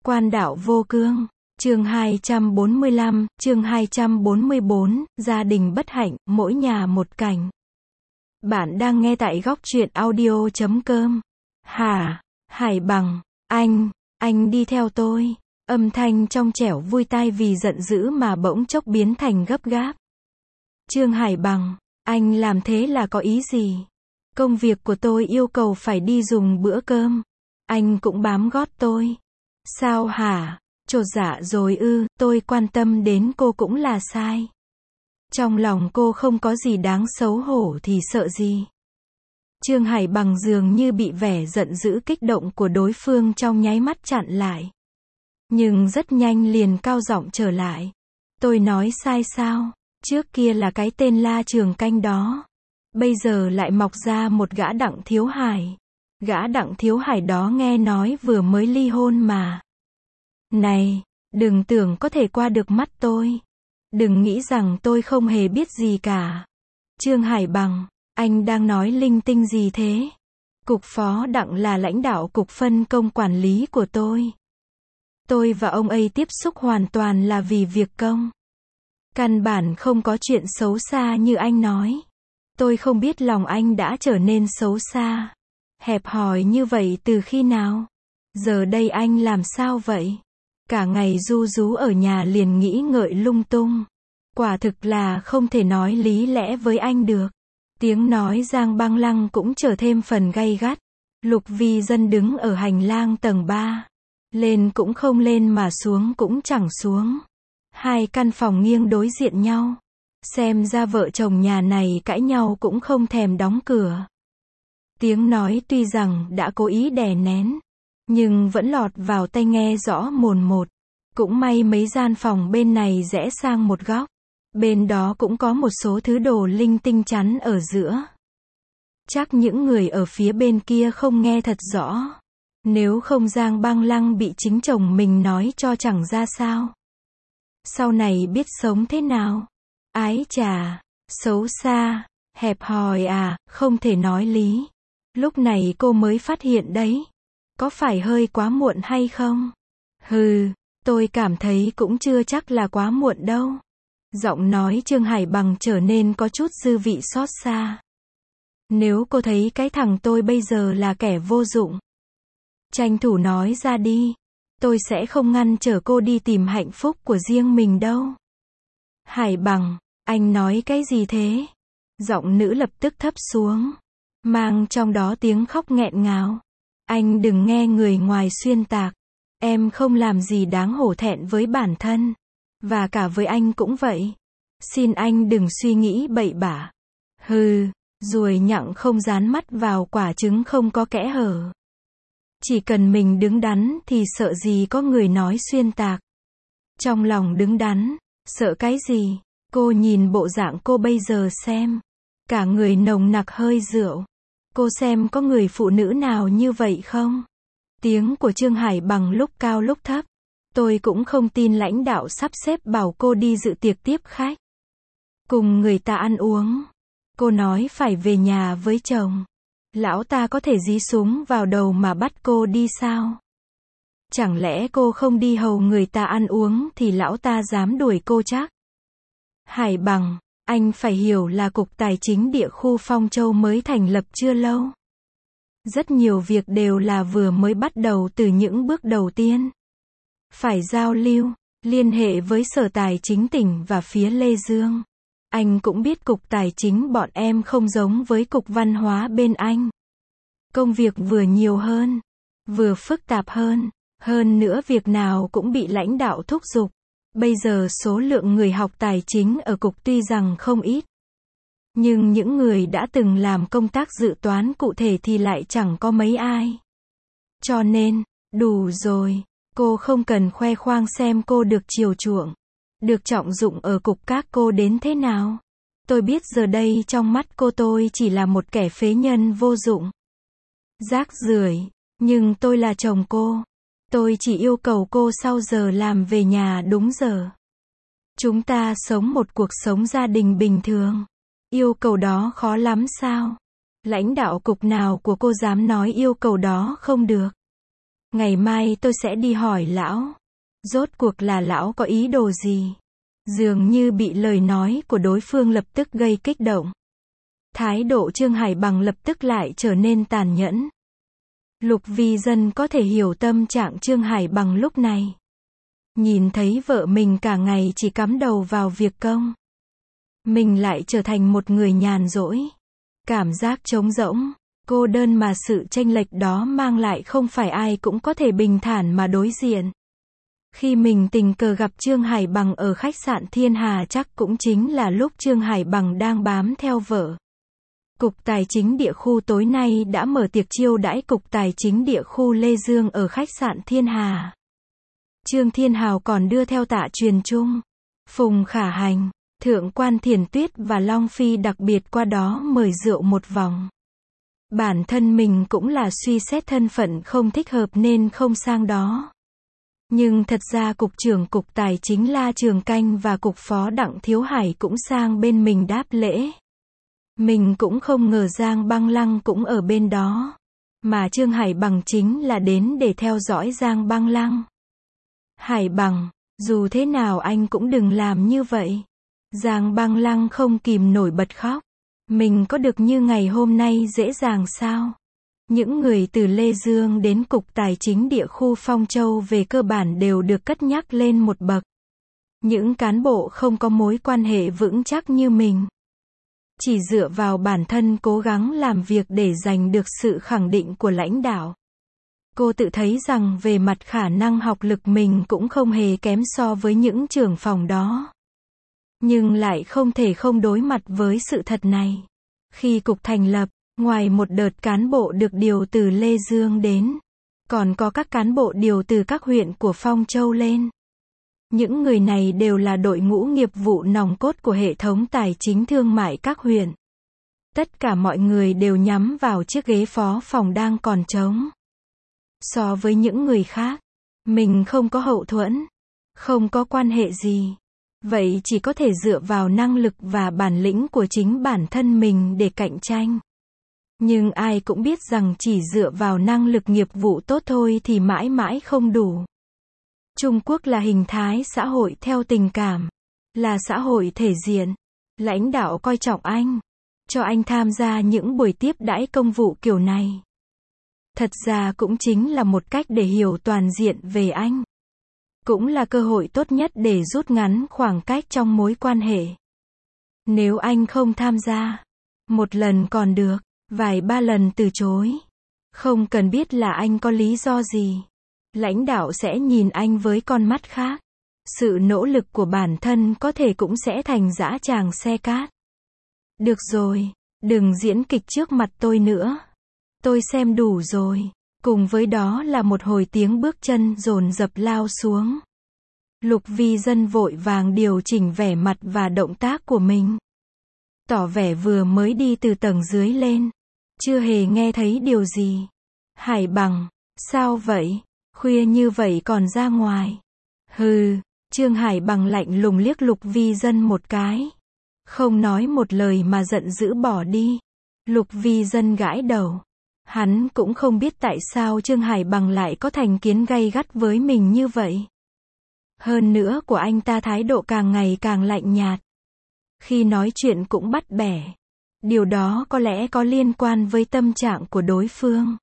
Quan đạo vô cương. Chương 245, chương 244, gia đình bất hạnh, mỗi nhà một cảnh. Bạn đang nghe tại góc truyện audio.com. Hả? Hải Bằng, anh đi theo tôi. Âm thanh trong trẻo vui tai vì giận dữ mà bỗng chốc biến thành gấp gáp. Trương Hải Bằng, anh làm thế là có ý gì? Công việc của tôi yêu cầu phải đi dùng bữa cơm. Anh cũng bám gót tôi. Sao hả? Chột dạ rồi ư? Tôi quan tâm đến cô cũng là sai. Trong lòng cô không có gì đáng xấu hổ thì sợ gì? Trương Hải Bằng dường như bị vẻ giận dữ kích động của đối phương trong nháy mắt chặn lại. Nhưng rất nhanh liền cao giọng trở lại. Tôi nói sai sao? Trước kia là cái tên La Trường Canh đó. Bây giờ lại mọc ra một gã Đặng Thiếu Hải. Gã Đặng Thiếu Hải đó nghe nói vừa mới ly hôn mà. Này, đừng tưởng có thể qua được mắt tôi. Đừng nghĩ rằng tôi không hề biết gì cả. Trương Hải Bằng, anh đang nói linh tinh gì thế? Cục phó Đặng là lãnh đạo cục phân công quản lý của tôi. Tôi và ông ấy tiếp xúc hoàn toàn là vì việc công. Căn bản không có chuyện xấu xa như anh nói. Tôi không biết lòng anh đã trở nên xấu xa, hẹp hòi như vậy từ khi nào? Giờ đây anh làm sao vậy? Cả ngày ru rú ở nhà liền nghĩ ngợi lung tung. Quả thực là không thể nói lý lẽ với anh được. Tiếng nói Giang Băng Lăng cũng trở thêm phần gay gắt. Lục Vi Dân đứng ở hành lang tầng 3. Lên cũng không lên mà xuống cũng chẳng xuống. Hai căn phòng nghiêng đối diện nhau. Xem ra vợ chồng nhà này cãi nhau cũng không thèm đóng cửa. Tiếng nói tuy rằng đã cố ý đè nén, nhưng vẫn lọt vào tai nghe rõ mồn một. Cũng may mấy gian phòng bên này rẽ sang một góc. Bên đó cũng có một số thứ đồ linh tinh chắn ở giữa. Chắc những người ở phía bên kia không nghe thật rõ. Nếu không Giang Băng Lăng bị chính chồng mình nói cho chẳng ra sao. Sau này biết sống thế nào? Ái chà, xấu xa, hẹp hòi à, không thể nói lý. Lúc này cô mới phát hiện đấy. Có phải hơi quá muộn hay không? Hừ, tôi cảm thấy cũng chưa chắc là quá muộn đâu. Giọng nói Trương Hải Bằng trở nên có chút dư vị xót xa. Nếu cô thấy cái thằng tôi bây giờ là kẻ vô dụng, tranh thủ nói ra đi. Tôi sẽ không ngăn trở cô đi tìm hạnh phúc của riêng mình đâu. Hải Bằng, anh nói cái gì thế? Giọng nữ lập tức thấp xuống, mang trong đó tiếng khóc nghẹn ngào. Anh đừng nghe người ngoài xuyên tạc. Em không làm gì đáng hổ thẹn với bản thân. Và cả với anh cũng vậy. Xin anh đừng suy nghĩ bậy bạ. Hừ, ruồi nhặng không dán mắt vào quả trứng không có kẽ hở. Chỉ cần mình đứng đắn thì sợ gì có người nói xuyên tạc. Trong lòng đứng đắn, sợ cái gì? Cô nhìn bộ dạng cô bây giờ xem. Cả người nồng nặc hơi rượu. Cô xem có người phụ nữ nào như vậy không? Tiếng của Trương Hải Bằng lúc cao lúc thấp. Tôi cũng không tin lãnh đạo sắp xếp bảo cô đi dự tiệc tiếp khách. Cùng người ta ăn uống. Cô nói phải về nhà với chồng. Lão ta có thể dí súng vào đầu mà bắt cô đi sao? Chẳng lẽ cô không đi hầu người ta ăn uống thì lão ta dám đuổi cô chắc? Hải Bằng, anh phải hiểu là Cục Tài chính địa khu Phong Châu mới thành lập chưa lâu. Rất nhiều việc đều là vừa mới bắt đầu từ những bước đầu tiên. Phải giao lưu, liên hệ với Sở Tài chính tỉnh và phía Lê Dương. Anh cũng biết Cục Tài chính bọn em không giống với Cục Văn hóa bên anh. Công việc vừa nhiều hơn, vừa phức tạp hơn nữa việc nào cũng bị lãnh đạo thúc giục. Bây giờ số lượng người học tài chính ở Cục tuy rằng không ít. Nhưng những người đã từng làm công tác dự toán cụ thể thì lại chẳng có mấy ai. Cho nên, đủ rồi, cô không cần khoe khoang xem cô được chiều chuộng, được trọng dụng ở Cục các cô đến thế nào. Tôi biết giờ đây trong mắt cô tôi chỉ là một kẻ phế nhân vô dụng. Rác rưởi, nhưng tôi là chồng cô. Tôi chỉ yêu cầu cô sau giờ làm về nhà đúng giờ. Chúng ta sống một cuộc sống gia đình bình thường. Yêu cầu đó khó lắm sao? Lãnh đạo cục nào của cô dám nói yêu cầu đó không được? Ngày mai tôi sẽ đi hỏi lão. Rốt cuộc là lão có ý đồ gì? Dường như bị lời nói của đối phương lập tức gây kích động. Thái độ Trương Hải Bằng lập tức lại trở nên tàn nhẫn. Lục Vi Dân có thể hiểu tâm trạng Trương Hải Bằng lúc này. Nhìn thấy vợ mình cả ngày chỉ cắm đầu vào việc công. Mình lại trở thành một người nhàn rỗi. Cảm giác trống rỗng, cô đơn mà sự chênh lệch đó mang lại không phải ai cũng có thể bình thản mà đối diện. Khi mình tình cờ gặp Trương Hải Bằng ở khách sạn Thiên Hà chắc cũng chính là lúc Trương Hải Bằng đang bám theo vợ. Cục Tài chính Địa khu tối nay đã mở tiệc chiêu đãi Cục Tài chính Địa khu Lê Dương ở khách sạn Thiên Hà. Trương Thiên Hào còn đưa theo Tạ Truyền Trung, Phùng Khả Hành, Thượng quan Thiền Tuyết và Long Phi đặc biệt qua đó mời rượu một vòng. Bản thân mình cũng là suy xét thân phận không thích hợp nên không sang đó. Nhưng thật ra Cục trưởng Cục Tài chính La Trường Canh và Cục Phó Đặng Thiếu Hải cũng sang bên mình đáp lễ. Mình cũng không ngờ Giang Băng Lăng cũng ở bên đó. Mà Trương Hải Bằng chính là đến để theo dõi Giang Băng Lăng. Hải Bằng, dù thế nào anh cũng đừng làm như vậy. Giang Băng Lăng không kìm nổi bật khóc. Mình có được như ngày hôm nay dễ dàng sao? Những người từ Lê Dương đến Cục Tài chính Địa khu Phong Châu về cơ bản đều được cất nhắc lên một bậc. Những cán bộ không có mối quan hệ vững chắc như mình. Chỉ dựa vào bản thân cố gắng làm việc để giành được sự khẳng định của lãnh đạo. Cô tự thấy rằng về mặt khả năng học lực mình cũng không hề kém so với những trưởng phòng đó. Nhưng lại không thể không đối mặt với sự thật này. Khi cục thành lập, ngoài một đợt cán bộ được điều từ Lê Dương đến, còn có các cán bộ điều từ các huyện của Phong Châu lên. Những người này đều là đội ngũ nghiệp vụ nòng cốt của hệ thống tài chính thương mại các huyện. Tất cả mọi người đều nhắm vào chiếc ghế phó phòng đang còn trống. So với những người khác, mình không có hậu thuẫn, không có quan hệ gì. Vậy chỉ có thể dựa vào năng lực và bản lĩnh của chính bản thân mình để cạnh tranh. Nhưng ai cũng biết rằng chỉ dựa vào năng lực nghiệp vụ tốt thôi thì mãi mãi không đủ. Trung Quốc là hình thái xã hội theo tình cảm, là xã hội thể diện. Lãnh đạo coi trọng anh, cho anh tham gia những buổi tiếp đãi công vụ kiểu này. Thật ra cũng chính là một cách để hiểu toàn diện về anh. Cũng là cơ hội tốt nhất để rút ngắn khoảng cách trong mối quan hệ. Nếu anh không tham gia, một lần còn được, vài ba lần từ chối. Không cần biết là anh có lý do gì. Lãnh đạo sẽ nhìn anh với con mắt khác. Sự nỗ lực của bản thân có thể cũng sẽ thành dã tràng xe cát. Được rồi, đừng diễn kịch trước mặt tôi nữa. Tôi xem đủ rồi. Cùng với đó là một hồi tiếng bước chân dồn dập lao xuống. Lục Vi Dân vội vàng điều chỉnh vẻ mặt và động tác của mình. Tỏ vẻ vừa mới đi từ tầng dưới lên. Chưa hề nghe thấy điều gì. Hải Bằng, sao vậy? Khuya như vậy còn ra ngoài. Hừ, Trương Hải Bằng lạnh lùng liếc Lục Vi Dân một cái. Không nói một lời mà giận dữ bỏ đi. Lục Vi Dân gãi đầu. Hắn cũng không biết tại sao Trương Hải Bằng lại có thành kiến gay gắt với mình như vậy. Hơn nữa của anh ta thái độ càng ngày càng lạnh nhạt. Khi nói chuyện cũng bắt bẻ. Điều đó có lẽ có liên quan với tâm trạng của đối phương.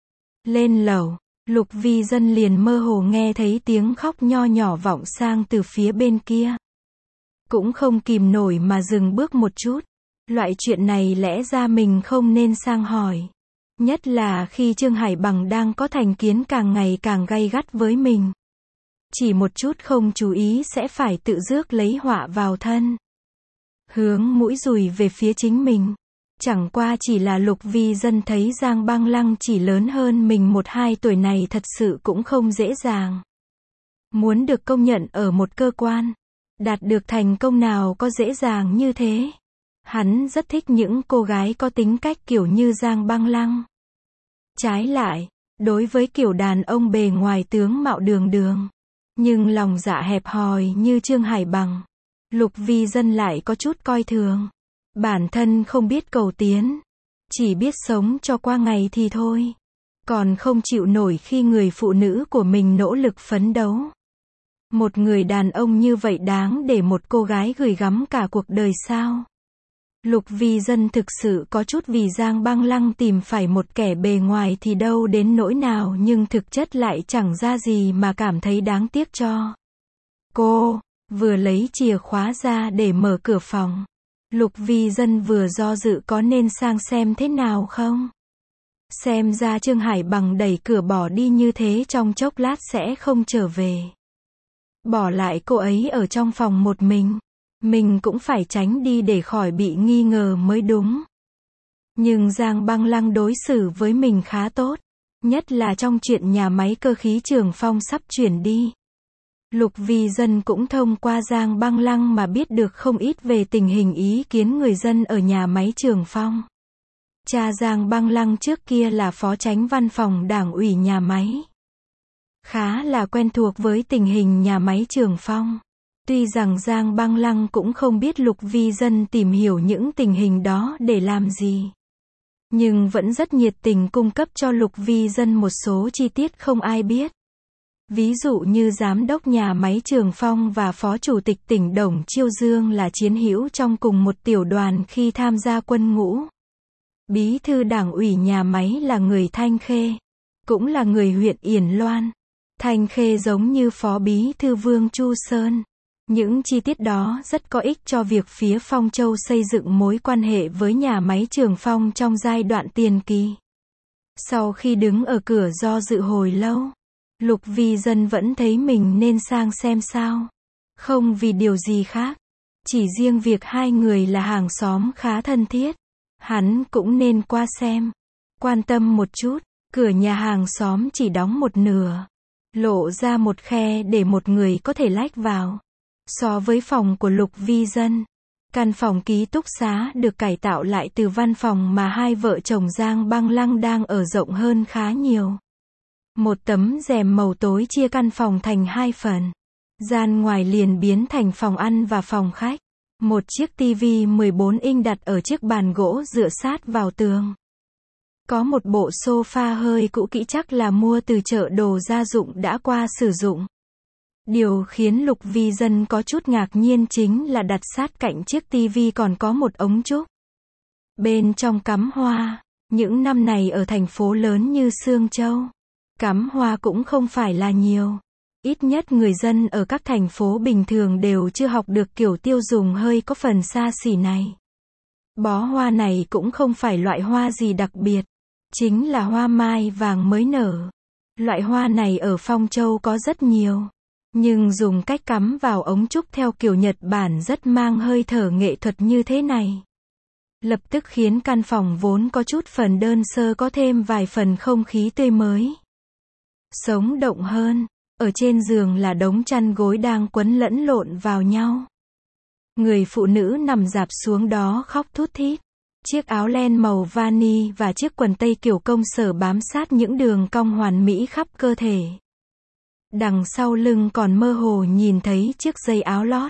Lên lầu, Lục Vi Dân liền mơ hồ nghe thấy tiếng khóc nho nhỏ vọng sang từ phía bên kia. Cũng không kìm nổi mà dừng bước một chút. Loại chuyện này lẽ ra mình không nên sang hỏi. Nhất là khi Trương Hải Bằng đang có thành kiến càng ngày càng gay gắt với mình. Chỉ một chút không chú ý sẽ phải tự rước lấy họa vào thân. Hướng mũi dùi về phía chính mình. Chẳng qua chỉ là Lục Vi Dân thấy Giang Băng Lăng chỉ lớn hơn mình 1-2 tuổi này thật sự cũng không dễ dàng. Muốn được công nhận ở một cơ quan, đạt được thành công nào có dễ dàng như thế. Hắn rất thích những cô gái có tính cách kiểu như Giang Băng Lăng. Trái lại, đối với kiểu đàn ông bề ngoài tướng mạo đường đường, nhưng lòng dạ hẹp hòi như Trương Hải Bằng, Lục Vi Dân lại có chút coi thường. Bản thân không biết cầu tiến, chỉ biết sống cho qua ngày thì thôi. Còn không chịu nổi khi người phụ nữ của mình nỗ lực phấn đấu. Một người đàn ông như vậy đáng để một cô gái gửi gắm cả cuộc đời sao? Lục Vi Dân thực sự có chút vì Giang Băng Lăng tìm phải một kẻ bề ngoài thì đâu đến nỗi nào nhưng thực chất lại chẳng ra gì mà cảm thấy đáng tiếc cho cô. Vừa lấy chìa khóa ra để mở cửa phòng, Lục Vi Dân vừa do dự có nên sang xem thế nào không. Xem ra Trương Hải Bằng đẩy cửa bỏ đi như thế trong chốc lát sẽ không trở về. Bỏ lại cô ấy ở trong phòng một mình cũng phải tránh đi để khỏi bị nghi ngờ mới đúng. Nhưng Giang Băng Lăng đối xử với mình khá tốt, nhất là trong chuyện nhà máy cơ khí Trường Phong sắp chuyển đi. Lục Vi Dân cũng thông qua Giang Băng Lăng mà biết được không ít về tình hình ý kiến người dân ở nhà máy Trường Phong. Cha Giang Băng Lăng trước kia là phó chánh văn phòng đảng ủy nhà máy, khá là quen thuộc với tình hình nhà máy Trường Phong. Tuy rằng Giang Băng Lăng cũng không biết Lục Vi Dân tìm hiểu những tình hình đó để làm gì, nhưng vẫn rất nhiệt tình cung cấp cho Lục Vi Dân một số chi tiết không ai biết. Ví dụ như giám đốc nhà máy Trường Phong và phó chủ tịch tỉnh Đồng Chiêu Dương là chiến hữu trong cùng một tiểu đoàn khi tham gia quân ngũ. Bí thư đảng ủy nhà máy là người Thanh Khê, cũng là người huyện Yển Loan. Thanh Khê giống như phó bí thư Vương Chu Sơn. Những chi tiết đó rất có ích cho việc phía Phong Châu xây dựng mối quan hệ với nhà máy Trường Phong trong giai đoạn tiền kỳ. Sau khi đứng ở cửa do dự hồi lâu, Lục Vi Dân vẫn thấy mình nên sang xem sao. Không vì điều gì khác, chỉ riêng việc hai người là hàng xóm khá thân thiết, hắn cũng nên qua xem, quan tâm một chút. Cửa nhà hàng xóm chỉ đóng một nửa, lộ ra một khe để một người có thể lách vào. So với phòng của Lục Vi Dân, căn phòng ký túc xá được cải tạo lại từ văn phòng mà hai vợ chồng Giang Băng Lăng đang ở rộng hơn khá nhiều. Một tấm rèm màu tối chia căn phòng thành hai phần. Gian ngoài liền biến thành phòng ăn và phòng khách. Một chiếc tivi 14 inch đặt ở chiếc bàn gỗ dựa sát vào tường. Có một bộ sofa hơi cũ kỹ chắc là mua từ chợ đồ gia dụng đã qua sử dụng. Điều khiến Lục Vi Dân có chút ngạc nhiên chính là đặt sát cạnh chiếc tivi còn có một ống trúc. Bên trong cắm hoa. Những năm này ở thành phố lớn như Sương Châu, cắm hoa cũng không phải là nhiều. Ít nhất người dân ở các thành phố bình thường đều chưa học được kiểu tiêu dùng hơi có phần xa xỉ này. Bó hoa này cũng không phải loại hoa gì đặc biệt, chính là hoa mai vàng mới nở. Loại hoa này ở Phong Châu có rất nhiều, nhưng dùng cách cắm vào ống trúc theo kiểu Nhật Bản rất mang hơi thở nghệ thuật như thế này. Lập tức khiến căn phòng vốn có chút phần đơn sơ có thêm vài phần không khí tươi mới, sống động hơn. Ở trên giường là đống chăn gối đang quấn lẫn lộn vào nhau. Người phụ nữ nằm rạp xuống đó khóc thút thít. Chiếc áo len màu vani và chiếc quần tây kiểu công sở bám sát những đường cong hoàn mỹ khắp cơ thể. Đằng sau lưng còn mơ hồ nhìn thấy chiếc dây áo lót.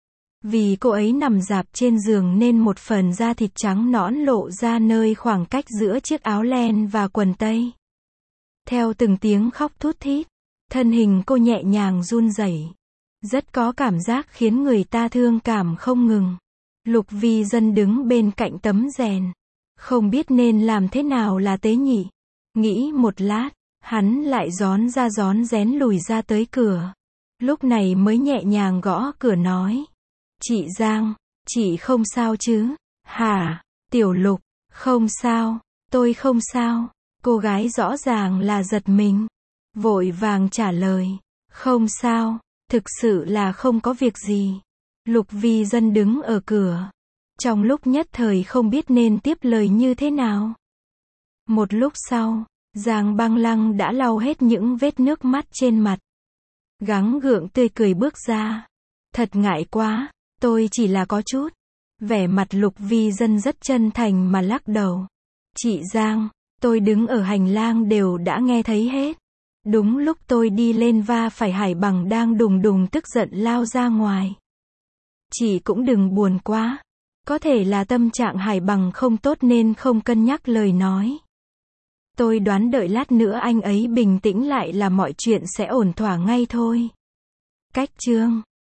Vì cô ấy nằm rạp trên giường nên một phần da thịt trắng nõn lộ ra nơi khoảng cách giữa chiếc áo len và quần tây. Theo từng tiếng khóc thút thít, thân hình cô nhẹ nhàng run rẩy, rất có cảm giác khiến người ta thương cảm không ngừng. Lục Vi Dân đứng bên cạnh tấm rèn, không biết nên làm thế nào là tế nhỉ. Nghĩ một lát, hắn lại rón ra rón rén lùi ra tới cửa. Lúc này mới nhẹ nhàng gõ cửa nói: "Chị Giang, chị không sao chứ?" "Hả?" "Tiểu Lục." "Không sao, tôi không sao." Cô gái rõ ràng là giật mình, vội vàng trả lời: "Không sao, thực sự là không có việc gì." Lục Vi Dân đứng ở cửa, trong lúc nhất thời không biết nên tiếp lời như thế nào. Một lúc sau, Giang Băng Lăng đã lau hết những vết nước mắt trên mặt, gắng gượng tươi cười bước ra. "Thật ngại quá, tôi chỉ là có chút." Vẻ mặt Lục Vi Dân rất chân thành mà lắc đầu. "Chị Giang, tôi đứng ở hành lang đều đã nghe thấy hết. Đúng lúc tôi đi lên va phải Hải Bằng đang đùng đùng tức giận lao ra ngoài. Chị cũng đừng buồn quá. Có thể là tâm trạng Hải Bằng không tốt nên không cân nhắc lời nói." Tôi đoán đợi lát nữa anh ấy bình tĩnh lại là mọi chuyện sẽ ổn thỏa ngay thôi. Cách chương